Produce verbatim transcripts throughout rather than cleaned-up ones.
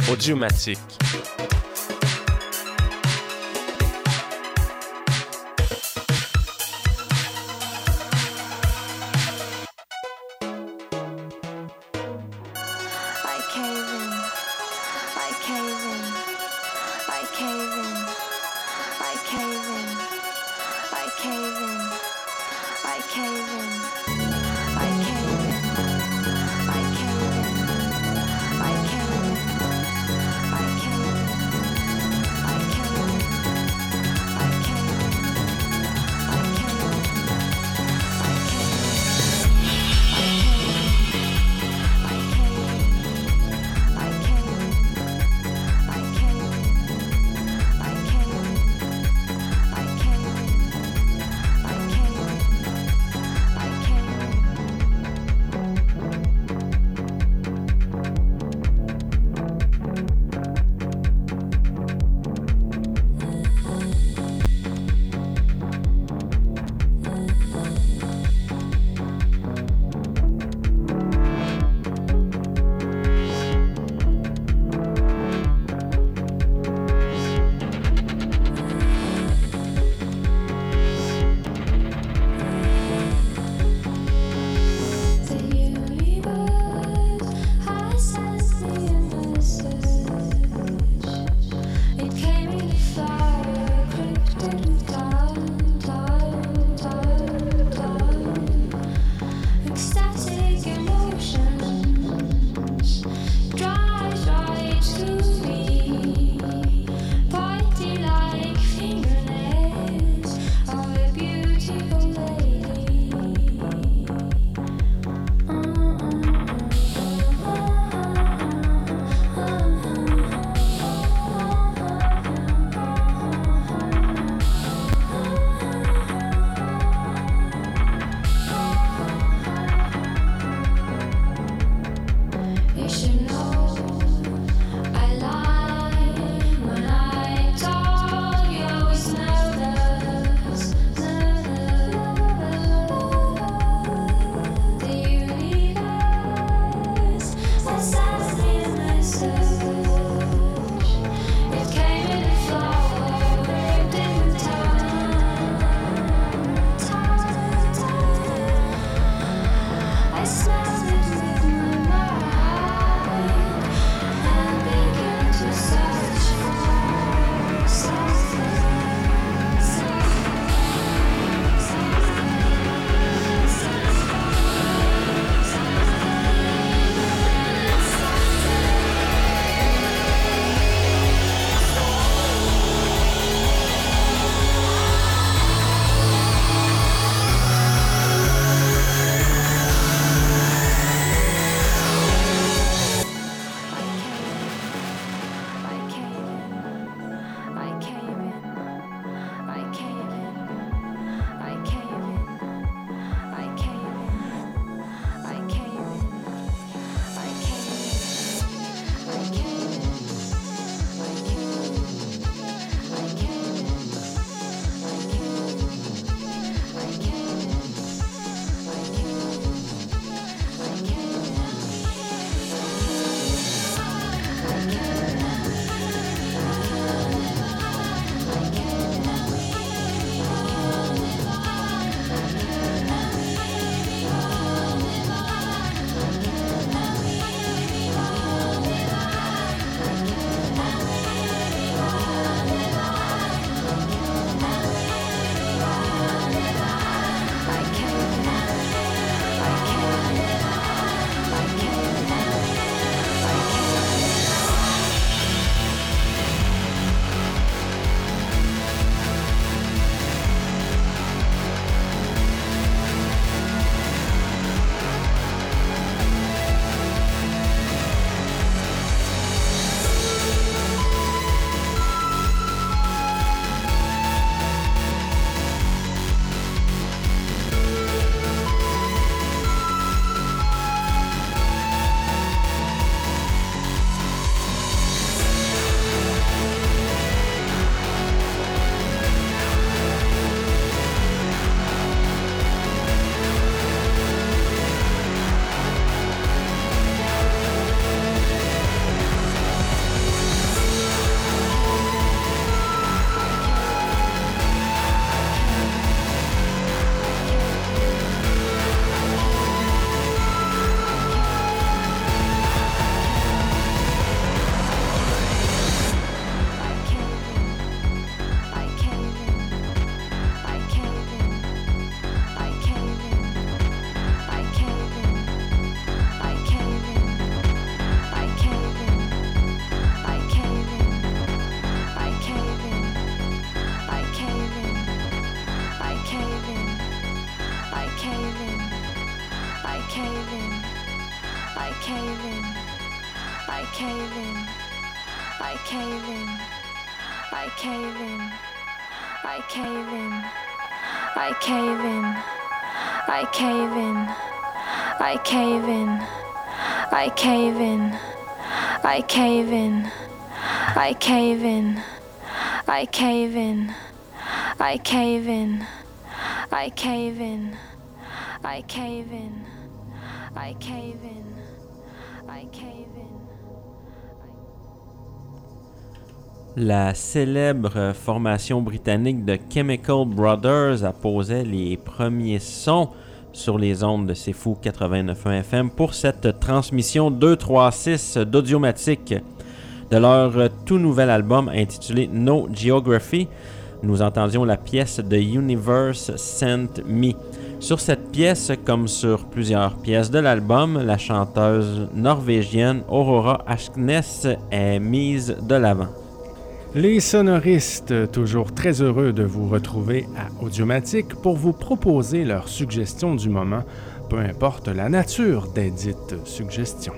Audiomatique. I came cave in, I cave in, I cave in, I cave in, I cave in, I cave in, I cave in, I cave in, I cave in, I cave in, I cave in, I cave in, I cave in, I cave in, I cave in, I cave in, I cave in, I cave in, I cave in. La célèbre formation britannique de Chemical Brothers apposait les premiers sons sur les ondes de C'est Fou quatre-vingt-neuf point un F M pour cette transmission deux cent trente-six d'Audiomatique. De leur tout nouvel album intitulé No Geography, nous entendions la pièce The Universe Sent Me. Sur cette pièce, comme sur plusieurs pièces de l'album, la chanteuse norvégienne Aurora Asknes est mise de l'avant. Les sonoristes, toujours très heureux de vous retrouver à Audiomatique pour vous proposer leurs suggestions du moment, peu importe la nature des dites suggestions.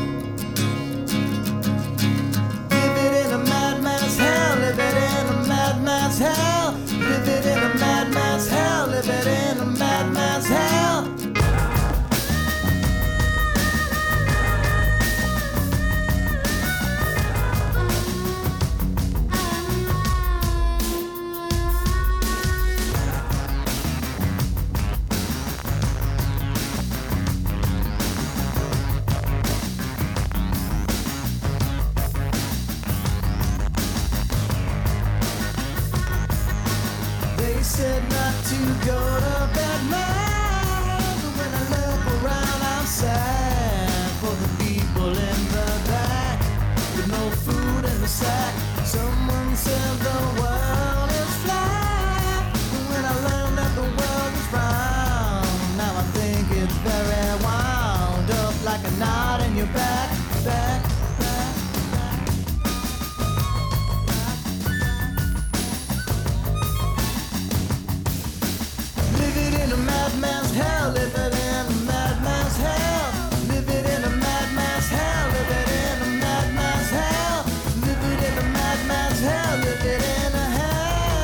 Said not to go to bed now, but when I look around I'm sad for the people in the back with no food in the sack. Someone said the world is flat, but when I learned that the world is round, now I think it's very wound up like a knot in your back, back. Madman's hell, live it in a madman's hell. Live it in a madman's hell, live it in a madman's hell. Live it in a madman's hell, live it in a hell.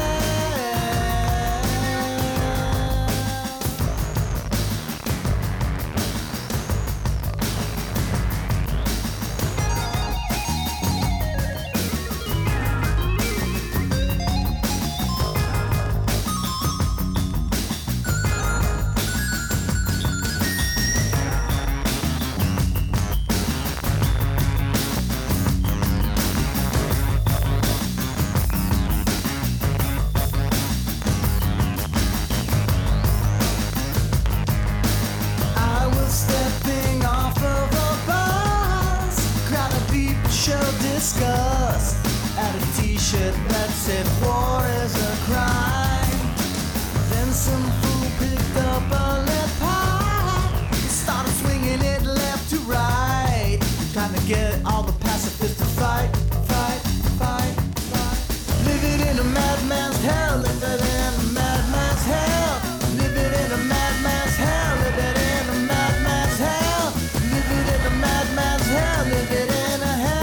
Disgust at a t-shirt that said war is a crime. Then some fool picked up a lead pipe, started swinging it left to right, trying to get all the pacifists to fight, fight, fight, fight. Live it in a madman's hell, live it in a madman's hell. Live it in a madman's hell, live it in a madman's hell. Live it in a madman's hell, live it in a hell.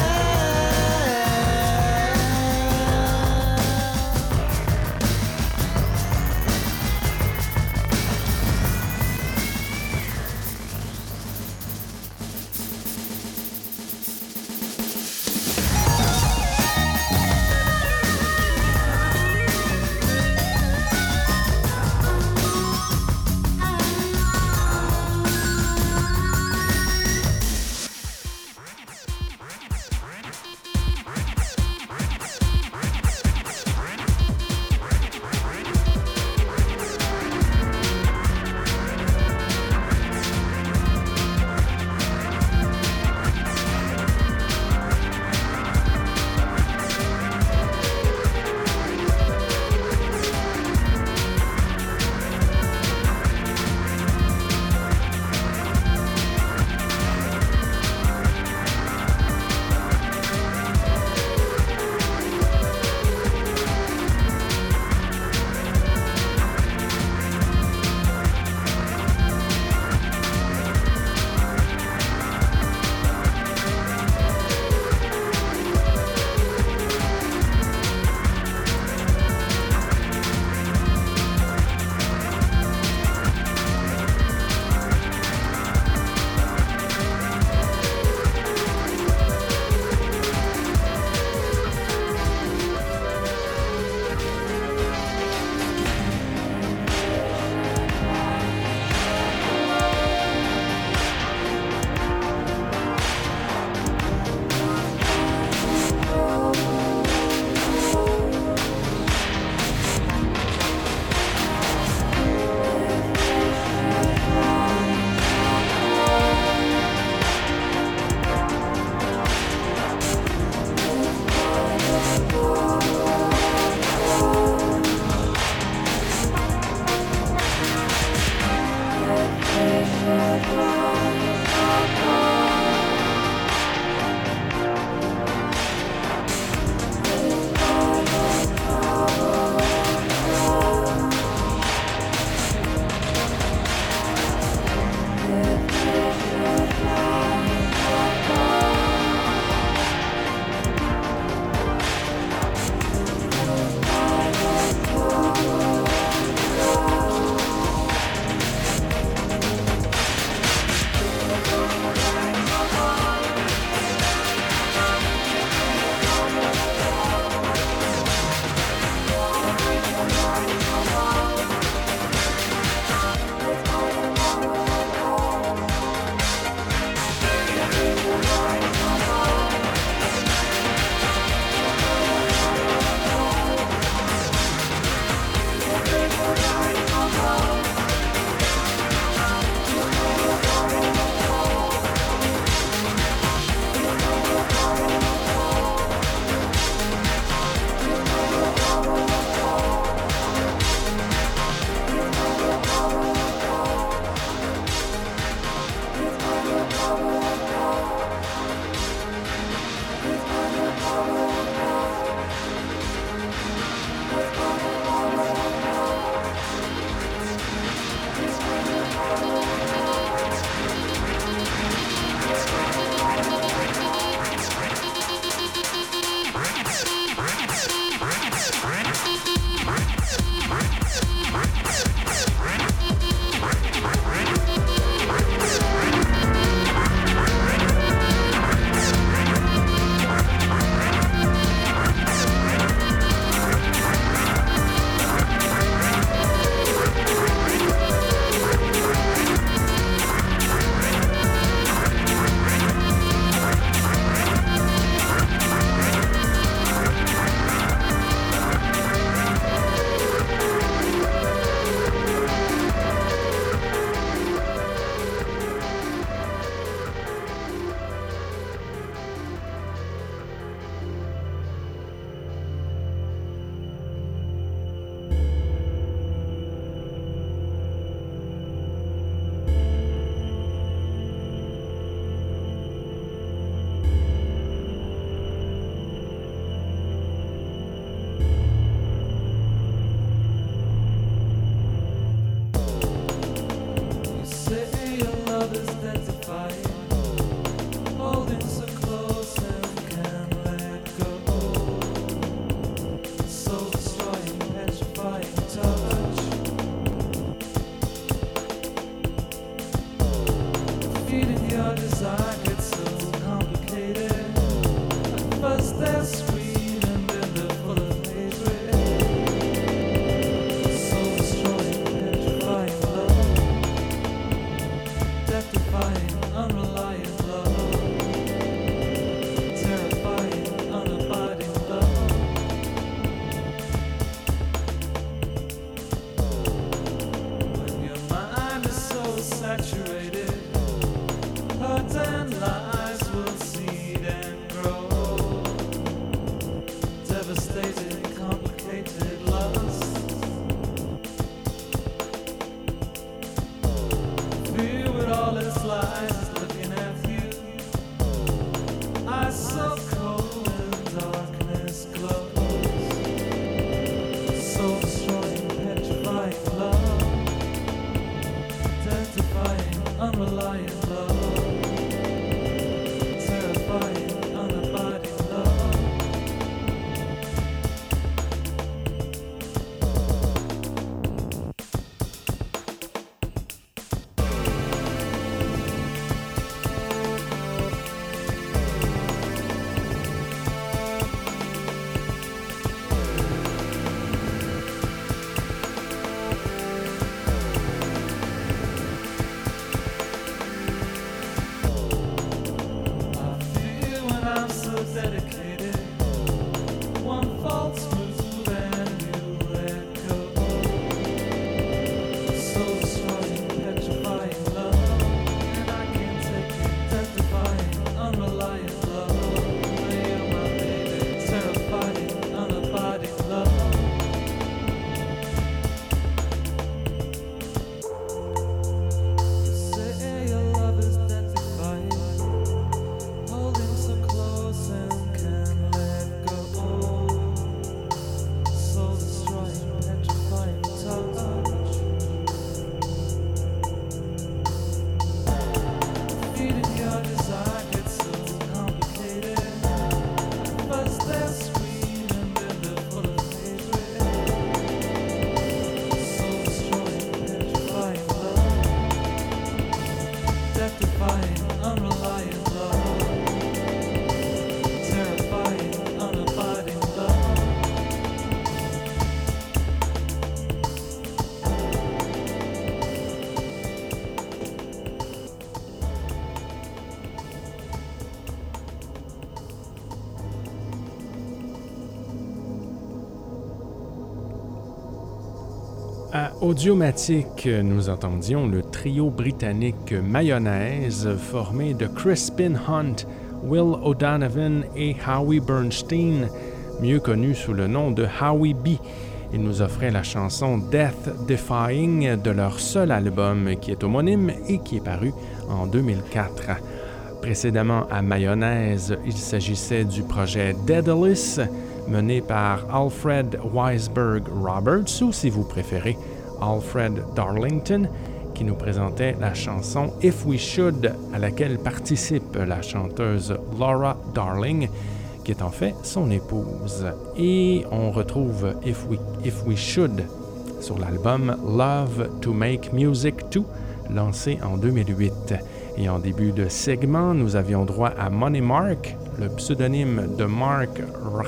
À Audiomatique, nous entendions le trio britannique Mayonnaise formé de Crispin Hunt, Will O'Donovan et Howie Bernstein, mieux connu sous le nom de Howie B. Ils nous offraient la chanson Death Defying de leur seul album qui est homonyme et qui est paru en deux mille quatre. Précédemment à Mayonnaise, il s'agissait du projet Daedalus, mené par Alfred Weisberg Roberts, ou si vous préférez, Alfred Darlington, qui nous présentait la chanson If We Should, à laquelle participe la chanteuse Laura Darling, qui est en fait son épouse. Et on retrouve If We, If We Should sur l'album Love to Make Music To, lancé en deux mille huit. Et en début de segment, nous avions droit à Money Mark, le pseudonyme de Mark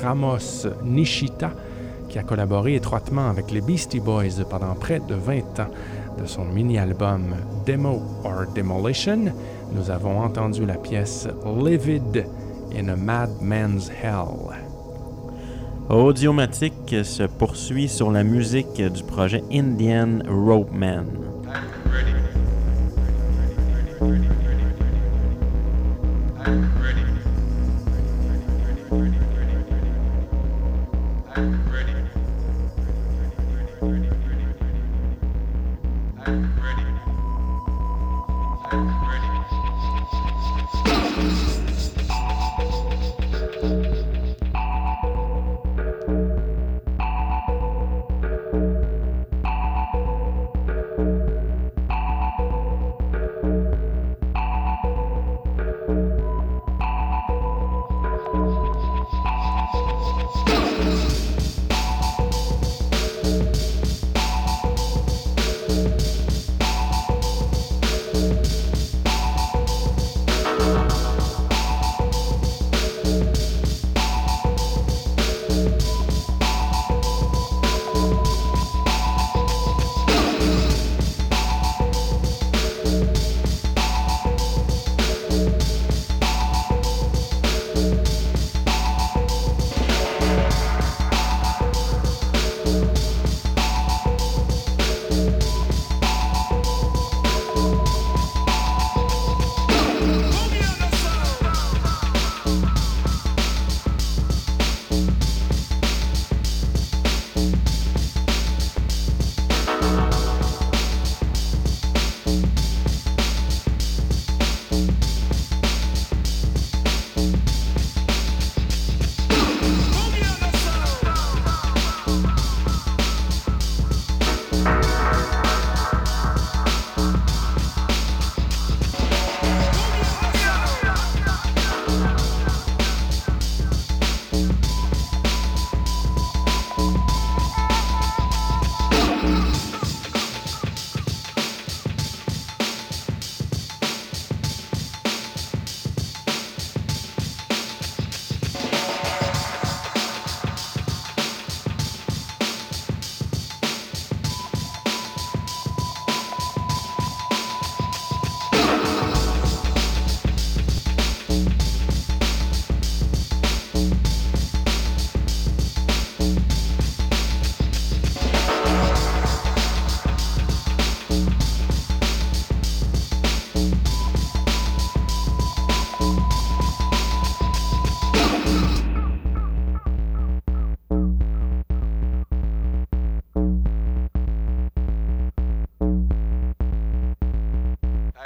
Ramos Nishita, qui a collaboré étroitement avec les Beastie Boys pendant près de vingt ans. De son mini-album Demo or Demolition, nous avons entendu la pièce Livid in a Madman's Hell. Audiomatique se poursuit sur la musique du projet Indian Rope Man.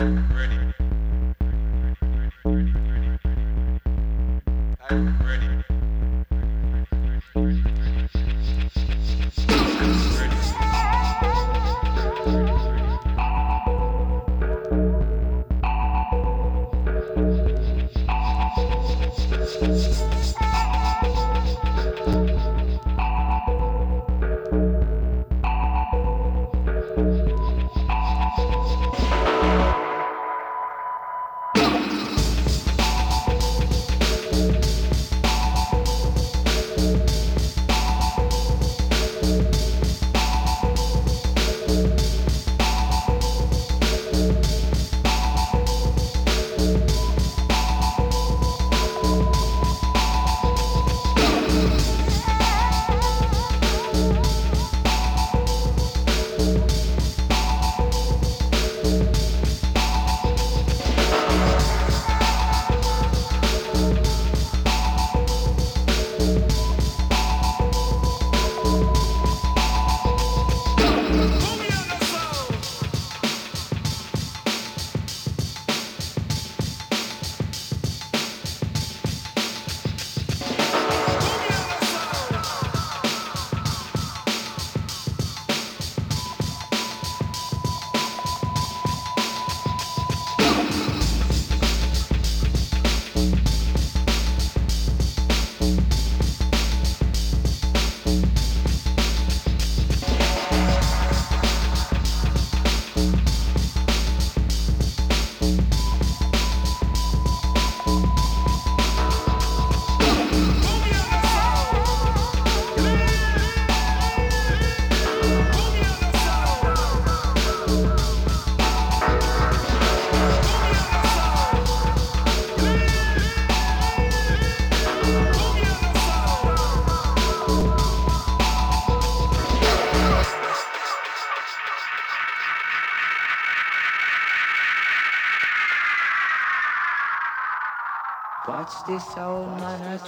Watch this old man a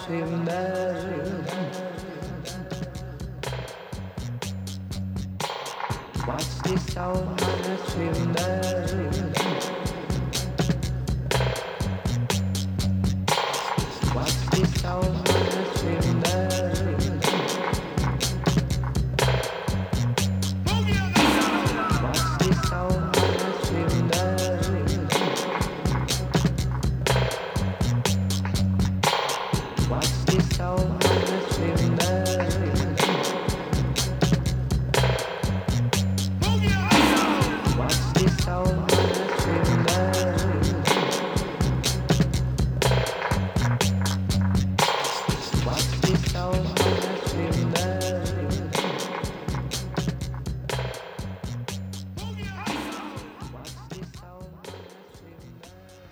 tremble. Watch this old man a tremble. Watch this old man a tremble. Watch this old man a tremble. Watch this old man a tremble. Watch this old man a tremble. Watch this old man a tremble. Watch this old man a tremble.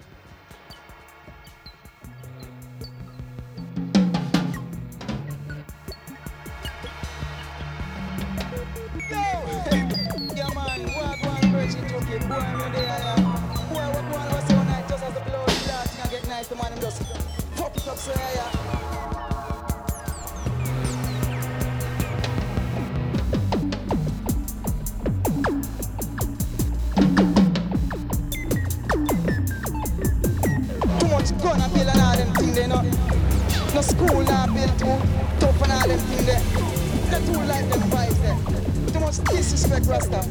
Yeah, man, walk one virgin took it, boy, when they are young. Boy, what one was so nice, just as the blood starting and get nice, the man, them just fuck it up, so yeah. Too much gun and bill and all them thing, they know. No school now built too tough and all them thing there. They too like them vibes there. Too much disrespect, Rasta.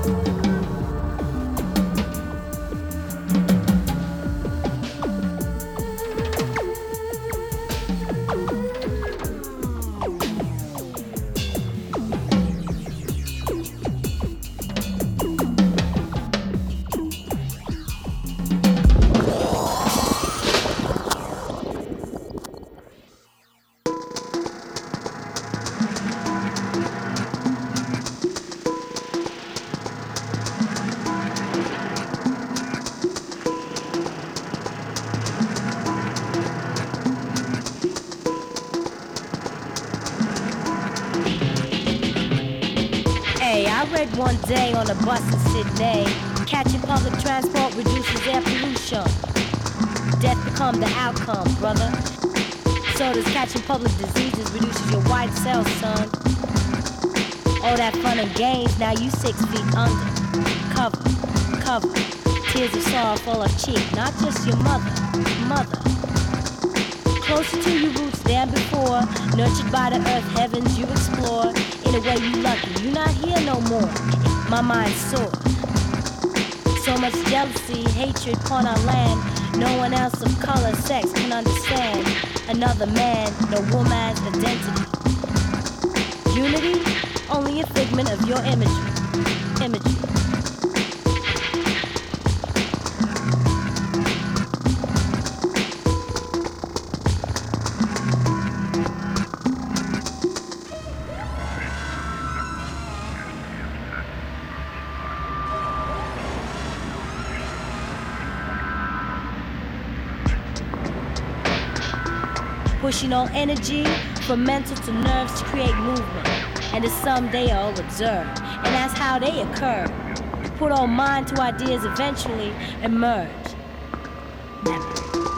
One day on a bus in Sydney, catching public transport reduces air pollution. Death become the outcome, brother. So does catching public diseases reduces your white cells, son. All that fun and games, now you six feet under. Cover, cover, tears of sorrow fall a cheek, not just your mother, mother. Closer to your roots than before, nurtured by the earth heavens you explore. In a way you lucky, you not here no more. My mind's sore. So much jealousy, hatred upon our land. No one else of color, sex can understand another man, no woman's identity. Unity, only a figment of your imagery. Imagery. Pushing all energy from mental to nerves to create movement. And it's some they all observe, and that's how they occur. Put all mind to ideas eventually emerge. Never.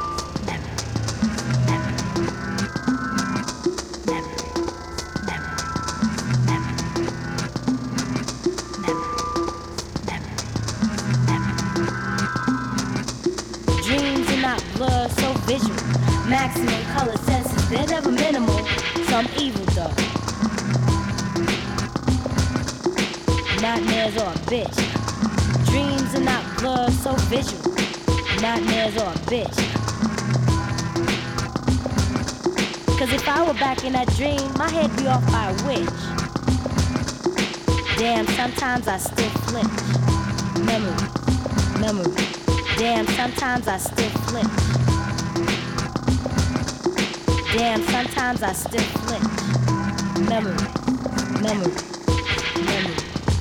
Maximum color senses, they're never minimal, some evil though. Nightmares are a bitch. Dreams are not blurred, so visual. Nightmares are a bitch. Cause if I were back in that dream, my head be off by a witch. Damn, sometimes I still flinch. Memory, memory. Damn, sometimes I still flinch. Damn, sometimes I still flinch. Memory, memory, memory.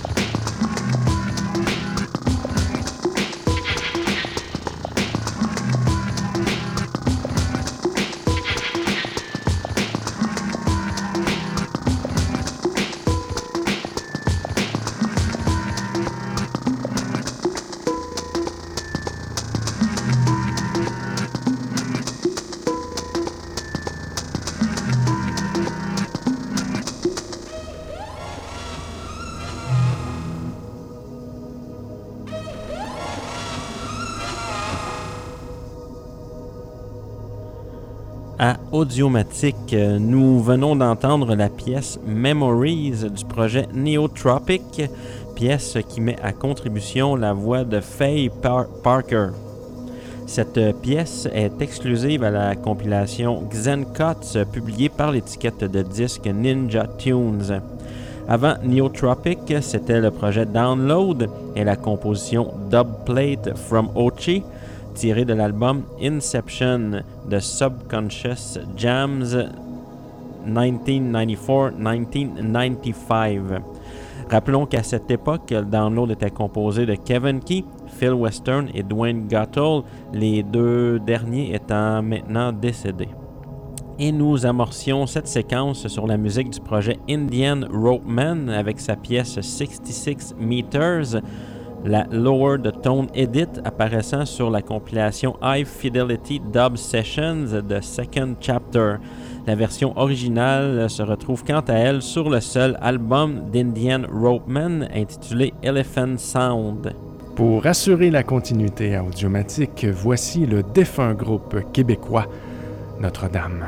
À Audiomatique, nous venons d'entendre la pièce Memories du projet Neotropic, pièce qui met à contribution la voix de Faye Par- Parker. Cette pièce est exclusive à la compilation Xencuts publiée par l'étiquette de disques Ninja Tunes. Avant Neotropic, c'était le projet Download et la composition Dubplate from Ochi, tiré de l'album Inception de Subconscious Jams dix-neuf quatre dix-neuf quatre-vingt-quinze. Rappelons qu'à cette époque, le Download était composé de Kevin Key, Phil Western et Dwayne Gottel, les deux derniers étant maintenant décédés. Et nous amorcions cette séquence sur la musique du projet Indian Ropeman avec sa pièce soixante-six meters, la Lowered Tone Edit apparaissant sur la compilation High Fidelity Dub Sessions de Second Chapter. La version originale se retrouve quant à elle sur le seul album d'Indian Ropeman intitulé Elephant Sound. Pour assurer la continuité à Audiomatique, voici le défunt groupe québécois Notre-Dame.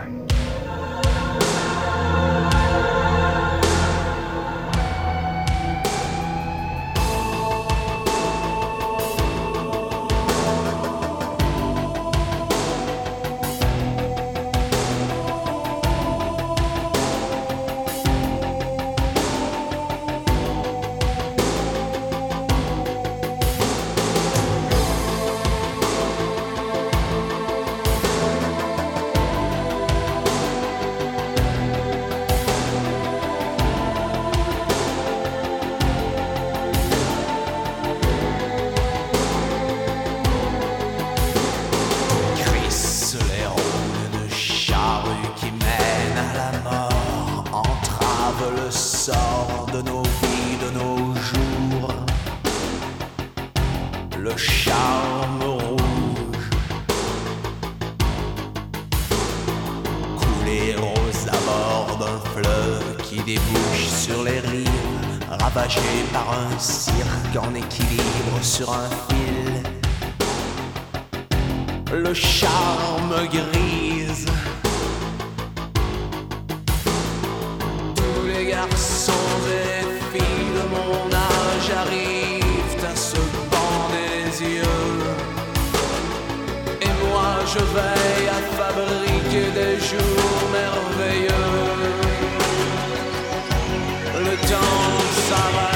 le charme rouge. Couler aux abords d'un fleuve qui débouche sur les rives, ravagé par un cirque en équilibre sur un fil. Le charme grise. Tous les garçons et filles de mon âge arrivent à se bander les yeux. Et moi je veille à fabriquer des jours merveilleux. Le temps s'arrête.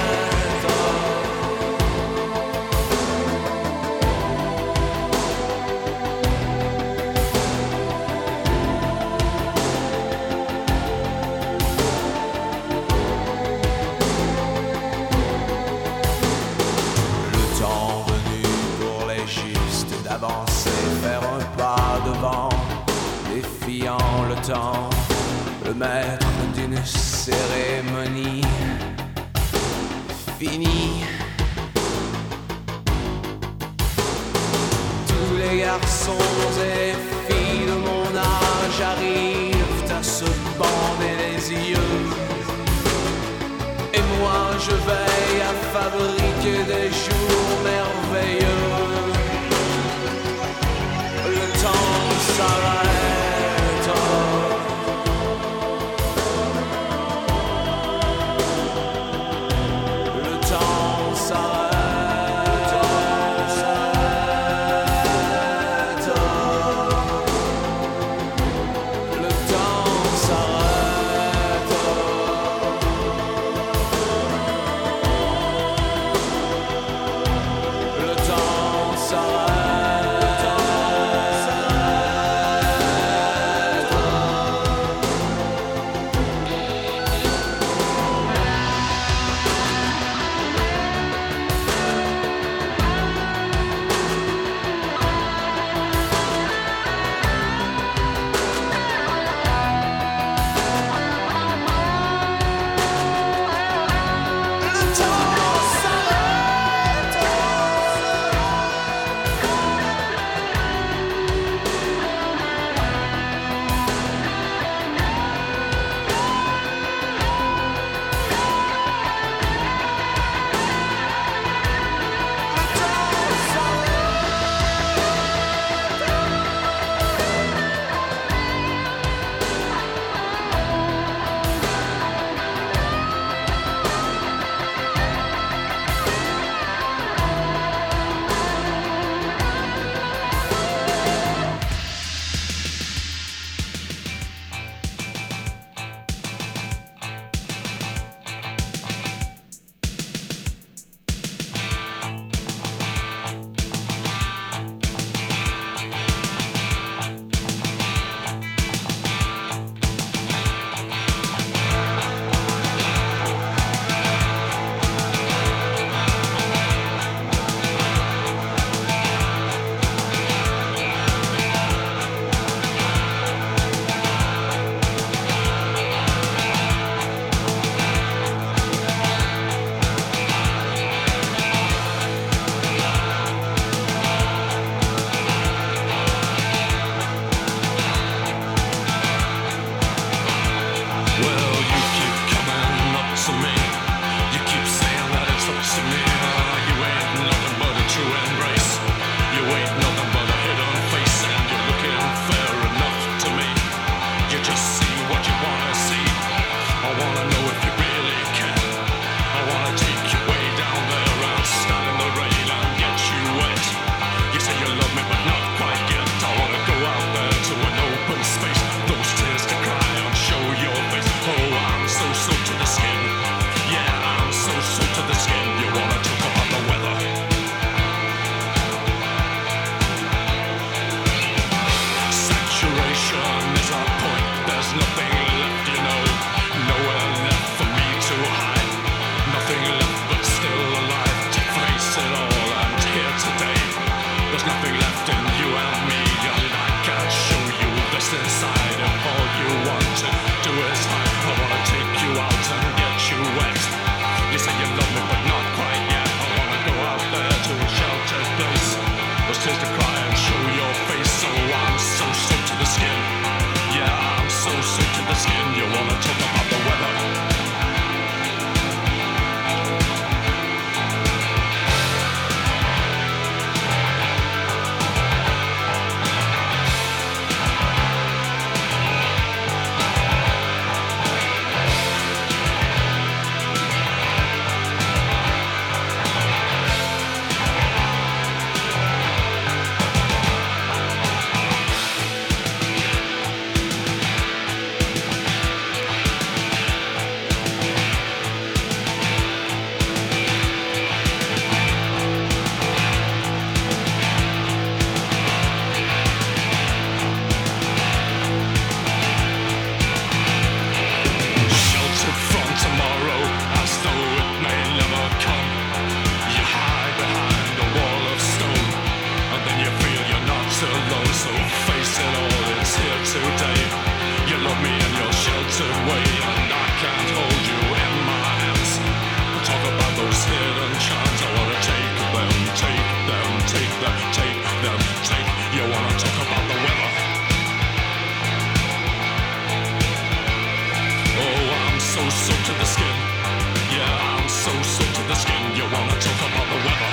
Défiant le temps, le maître d'une cérémonie finie. Tous les garçons et filles de mon âge arrivent à se bander les yeux. Et moi je veille à fabriquer des jours merveilleux. Le temps s'arrête. You wanna talk about the weather?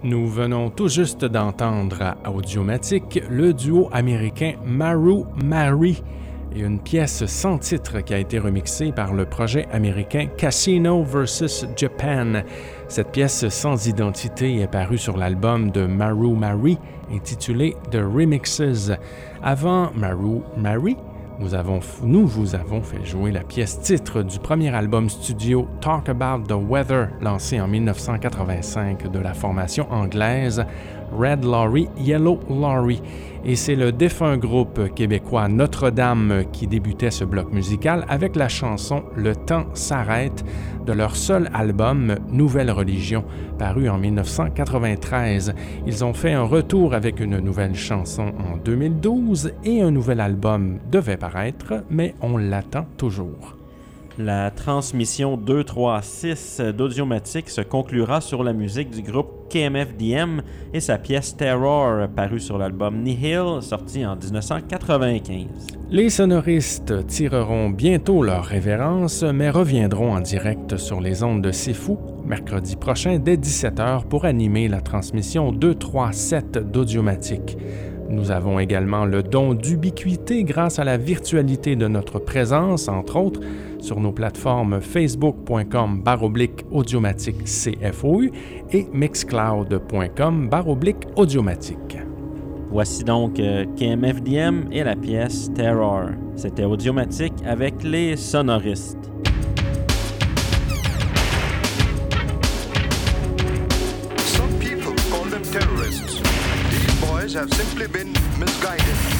Nous venons tout juste d'entendre à Audiomatique le duo américain Maru Mari et une pièce sans titre qui a été remixée par le projet américain Casino versus. Japan. Cette pièce sans identité est parue sur l'album de Maru Mari intitulé The Remixes. Avant Maru Mari, Nous, avons, nous vous avons fait jouer la pièce titre du premier album studio Talk About the Weather, lancé en dix-neuf cent quatre-vingt-cinq de la formation anglaise Red Lorry, Yellow Lorry. Et c'est le défunt groupe québécois Notre-Dame qui débutait ce bloc musical avec la chanson Le temps s'arrête de leur seul album Nouvelle Religion, paru en dix-neuf cent quatre-vingt-treize. Ils ont fait un retour avec une nouvelle chanson en deux mille douze et un nouvel album devait paraître, mais on l'attend toujours. La transmission deux trois six d'Audiomatique se conclura sur la musique du groupe K M F D M et sa pièce Terror, parue sur l'album Nihil, sorti en dix-neuf cent quatre-vingt-quinze. Les sonoristes tireront bientôt leur révérence, mais reviendront en direct sur les ondes de C'est Fou, mercredi prochain dès dix-sept heures pour animer la transmission deux trois sept d'Audiomatique. Nous avons également le don d'ubiquité grâce à la virtualité de notre présence, entre autres, sur nos plateformes facebook point com barre oblique audiomatique C F O U et mixcloud point com barre oblique audiomatique. Voici donc euh, K M F D M et la pièce Terror. C'était Audiomatique avec les sonoristes. Some people call them terrorists. These boys have simply been misguided.